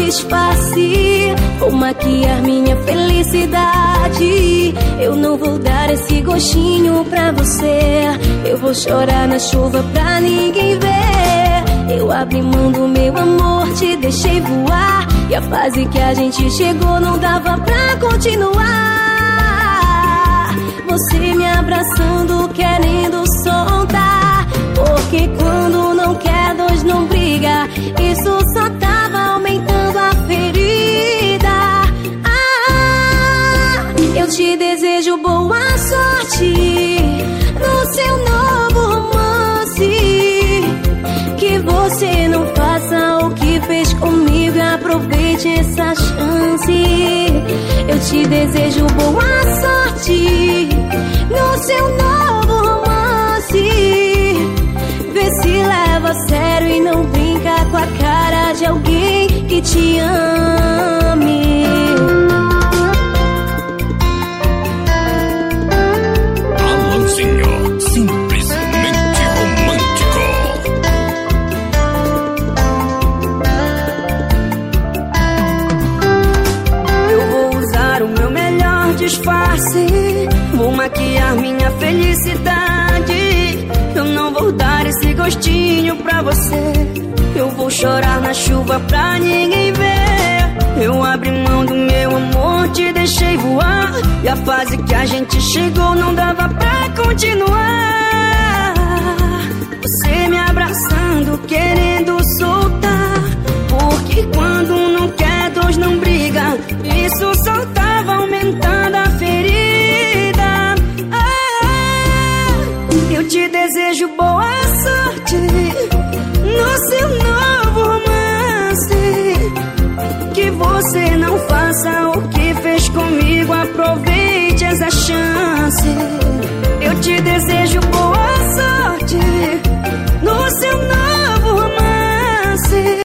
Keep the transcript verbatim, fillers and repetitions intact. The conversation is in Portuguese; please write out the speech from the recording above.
disfarce, vou maquiar minha felicidade. Eu não vou dar esse gostinho pra você, eu vou chorar na chuva pra ninguém ver. Eu abri mão do meu amor, te deixei voar, e a fase que a gente chegou não dava pra continuar. Você me abraçando, querendo soltar, porque quando não quer, dois não briga. Isso só tava aumentando a ferida. Ah, eu te desejo boa sorte no seu novo romance. Que você não faça o que fez comigo e aproveite essa chance. Eu te desejo boa sorte no seu novo romance. Vê se leva a sério e não brinca com a cara de alguém que te ame. Alanzinho, simplesmente romântico. Eu vou usar o meu melhor disfarce, vou maquiar minha felicidade. Eu não vou dar esse gostinho pra você, eu vou chorar na chuva pra ninguém ver. Eu abri mão do meu amor, te deixei voar, e a fase que a gente chegou não dava pra continuar. Você me abraçando, querendo soltar, porque quando não quer, dois não briga. Isso só tava aumentando a ferida. Ah, eu te desejo boa sorte no seu novo romance. Que você não faça o que fez comigo, aproveite essa chance.